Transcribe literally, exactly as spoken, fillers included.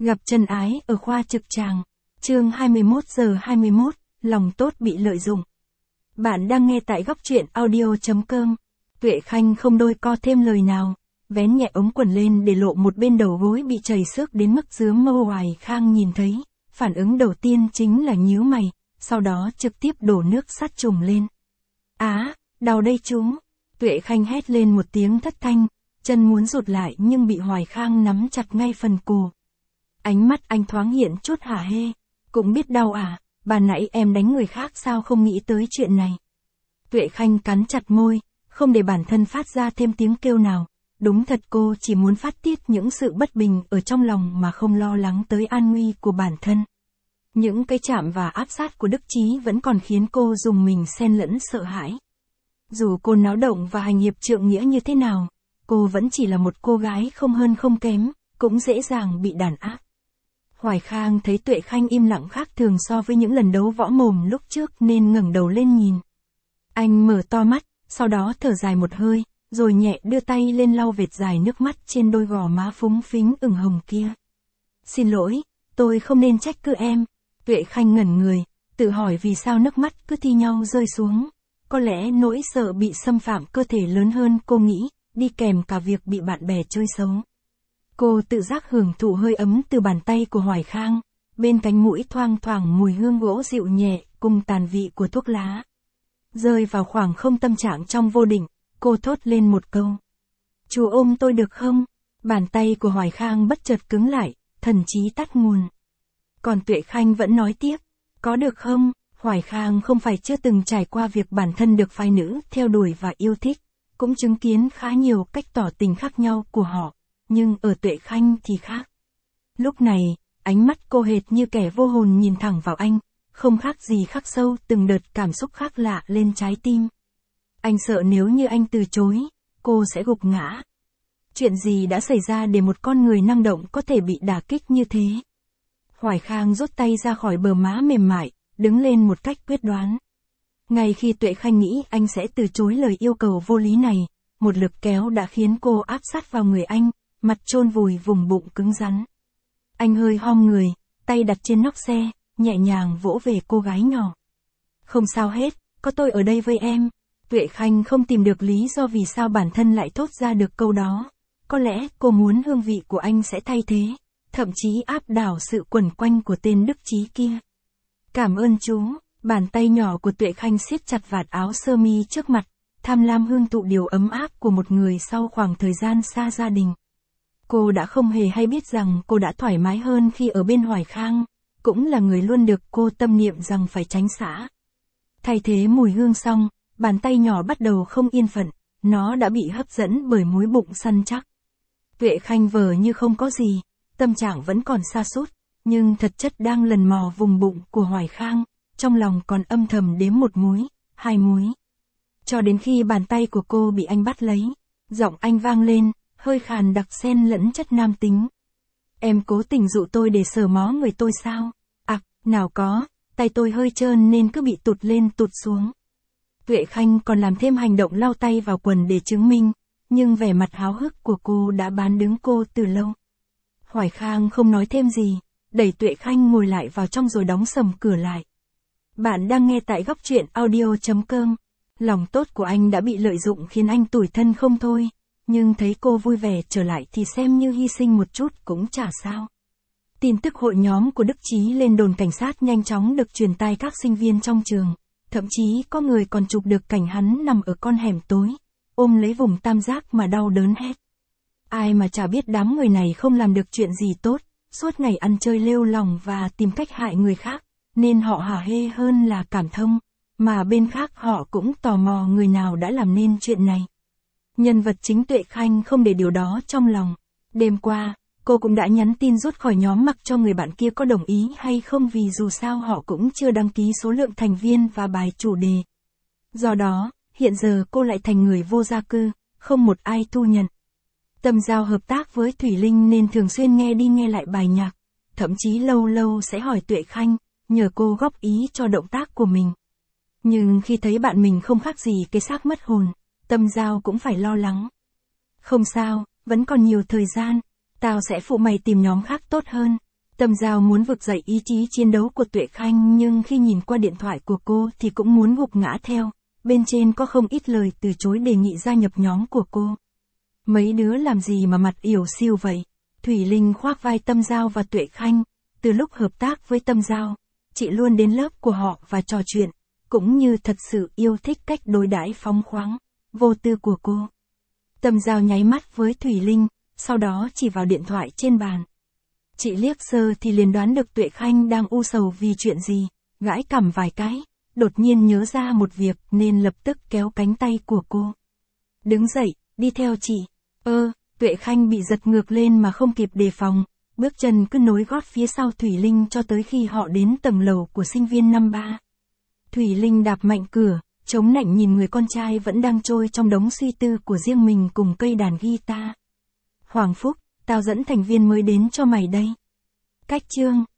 Gặp chân ái ở khoa trực tràng. Chương hai mươi mốt giờ hai mươi mốt, lòng tốt bị lợi dụng. Bạn đang nghe tại góc truyện audio chấm com. Tuệ Khanh không đôi co thêm lời nào, vén nhẹ ống quần lên để lộ một bên đầu gối bị chảy xước đến mức dướm mâu. Hoài Khang nhìn thấy, phản ứng đầu tiên chính là nhíu mày, sau đó trực tiếp đổ nước sát trùng lên. Á, đau đây chú. Tuệ Khanh hét lên một tiếng thất thanh, chân muốn rụt lại nhưng bị Hoài Khang nắm chặt ngay phần cổ. Ánh mắt anh thoáng hiện chút hả hê. Cũng biết đau à, bà nãy em đánh người khác sao không nghĩ tới chuyện này. Tuệ Khanh cắn chặt môi, không để bản thân phát ra thêm tiếng kêu nào. Đúng thật cô chỉ muốn phát tiết những sự bất bình ở trong lòng mà không lo lắng tới an nguy của bản thân. Những cái chạm và áp sát của Đức Chí vẫn còn khiến cô rùng mình xen lẫn sợ hãi. Dù cô náo động và hành hiệp trượng nghĩa như thế nào, cô vẫn chỉ là một cô gái không hơn không kém, cũng dễ dàng bị đàn áp. Hoài Khang thấy Tuệ Khanh im lặng khác thường so với những lần đấu võ mồm lúc trước nên ngẩng đầu lên nhìn. Anh mở to mắt, sau đó thở dài một hơi, rồi nhẹ đưa tay lên lau vệt dài nước mắt trên đôi gò má phúng phính ửng hồng kia. Xin lỗi, tôi không nên trách cứ em. Tuệ Khanh ngẩn người, tự hỏi vì sao nước mắt cứ thi nhau rơi xuống. Có lẽ nỗi sợ bị xâm phạm cơ thể lớn hơn cô nghĩ, đi kèm cả việc bị bạn bè chơi xấu. Cô tự giác hưởng thụ hơi ấm từ bàn tay của Hoài Khang, bên cánh mũi thoang thoảng mùi hương gỗ dịu nhẹ cùng tàn vị của thuốc lá. Rơi vào khoảng không tâm trạng trong vô định, cô thốt lên một câu. Chú ôm tôi được không? Bàn tay của Hoài Khang bất chợt cứng lại, thần trí tắt nguồn. Còn Tuệ Khanh vẫn nói tiếp, có được không? Hoài Khang không phải chưa từng trải qua việc bản thân được phái nữ theo đuổi và yêu thích, cũng chứng kiến khá nhiều cách tỏ tình khác nhau của họ. Nhưng ở Tuệ Khanh thì khác. Lúc này, ánh mắt cô hệt như kẻ vô hồn nhìn thẳng vào anh, không khác gì khắc sâu từng đợt cảm xúc khác lạ lên trái tim. Anh sợ nếu như anh từ chối, cô sẽ gục ngã. Chuyện gì đã xảy ra để một con người năng động có thể bị đả kích như thế? Hoài Khang rút tay ra khỏi bờ má mềm mại, đứng lên một cách quyết đoán. Ngay khi Tuệ Khanh nghĩ anh sẽ từ chối lời yêu cầu vô lý này, một lực kéo đã khiến cô áp sát vào người anh, mặt chôn vùi vùng bụng cứng rắn. Anh hơi khom người, tay đặt trên nóc xe, nhẹ nhàng vỗ về cô gái nhỏ. Không sao hết, có tôi ở đây với em. Tuệ Khanh không tìm được lý do vì sao bản thân lại thốt ra được câu đó. Có lẽ cô muốn hương vị của anh sẽ thay thế, thậm chí áp đảo sự quẩn quanh của tên Đức Chí kia. Cảm ơn chú. Bàn tay nhỏ của Tuệ Khanh siết chặt vạt áo sơ mi trước mặt, tham lam hương thụ điều ấm áp của một người sau khoảng thời gian xa gia đình. Cô đã không hề hay biết rằng cô đã thoải mái hơn khi ở bên Hoài Khang, cũng là người luôn được cô tâm niệm rằng phải tránh xa. Thay thế mùi hương xong, bàn tay nhỏ bắt đầu không yên phận, nó đã bị hấp dẫn bởi múi bụng săn chắc. Tuệ Khanh vờ như không có gì, tâm trạng vẫn còn sa sút, nhưng thật chất đang lần mò vùng bụng của Hoài Khang, trong lòng còn âm thầm đếm một múi, hai múi. Cho đến khi bàn tay của cô bị anh bắt lấy, giọng anh vang lên, hơi khàn đặc xen lẫn chất nam tính. Em cố tình dụ tôi để sờ mó người tôi sao? À, nào có, tay tôi hơi trơn nên cứ bị tụt lên tụt xuống. Tuệ Khanh còn làm thêm hành động lau tay vào quần để chứng minh, nhưng vẻ mặt háo hức của cô đã bán đứng cô từ lâu. Hoài Khang không nói thêm gì, đẩy Tuệ Khanh ngồi lại vào trong rồi đóng sầm cửa lại. Bạn đang nghe tại góc truyện audio chấm com. Lòng tốt của anh đã bị lợi dụng khiến anh tủi thân không thôi. Nhưng thấy cô vui vẻ trở lại thì xem như hy sinh một chút cũng chả sao. Tin tức hội nhóm của Đức Chí lên đồn cảnh sát nhanh chóng được truyền tai các sinh viên trong trường. Thậm chí có người còn chụp được cảnh hắn nằm ở con hẻm tối, ôm lấy vùng tam giác mà đau đớn hét. Ai mà chả biết đám người này không làm được chuyện gì tốt, suốt ngày ăn chơi lêu lỏng và tìm cách hại người khác, nên họ hả hê hơn là cảm thông, mà bên khác họ cũng tò mò người nào đã làm nên chuyện này. Nhân vật chính Tuệ Khanh không để điều đó trong lòng. Đêm qua, cô cũng đã nhắn tin rút khỏi nhóm mặc cho người bạn kia có đồng ý hay không vì dù sao họ cũng chưa đăng ký số lượng thành viên và bài chủ đề. Do đó, hiện giờ cô lại thành người vô gia cư, không một ai thu nhận. Tâm Giao hợp tác với Thủy Linh nên thường xuyên nghe đi nghe lại bài nhạc, thậm chí lâu lâu sẽ hỏi Tuệ Khanh, nhờ cô góp ý cho động tác của mình. Nhưng khi thấy bạn mình không khác gì cái xác mất hồn, Tâm Giao cũng phải lo lắng. Không sao, vẫn còn nhiều thời gian, tao sẽ phụ mày tìm nhóm khác tốt hơn. Tâm Giao muốn vực dậy ý chí chiến đấu của Tuệ Khanh nhưng khi nhìn qua điện thoại của cô thì cũng muốn gục ngã theo, bên trên có không ít lời từ chối đề nghị gia nhập nhóm của cô. Mấy đứa làm gì mà mặt yểu siêu vậy? Thủy Linh khoác vai Tâm Giao và Tuệ Khanh, từ lúc hợp tác với Tâm Giao, chị luôn đến lớp của họ và trò chuyện, cũng như thật sự yêu thích cách đối đãi phóng khoáng, vô tư của cô. Tâm Giao nháy mắt với Thủy Linh, sau đó chỉ vào điện thoại trên bàn. Chị liếc sơ thì liền đoán được Tuệ Khanh đang u sầu vì chuyện gì, gãi cằm vài cái, đột nhiên nhớ ra một việc nên lập tức kéo cánh tay của cô. Đứng dậy, đi theo chị. Ơ, Tuệ Khanh bị giật ngược lên mà không kịp đề phòng, bước chân cứ nối gót phía sau Thủy Linh cho tới khi họ đến tầng lầu của sinh viên năm ba. Thủy Linh đạp mạnh cửa, chống nạnh nhìn người con trai vẫn đang trôi trong đống suy tư của riêng mình cùng cây đàn guitar. Hoàng Phúc, tao dẫn thành viên mới đến cho mày đây. Cách chương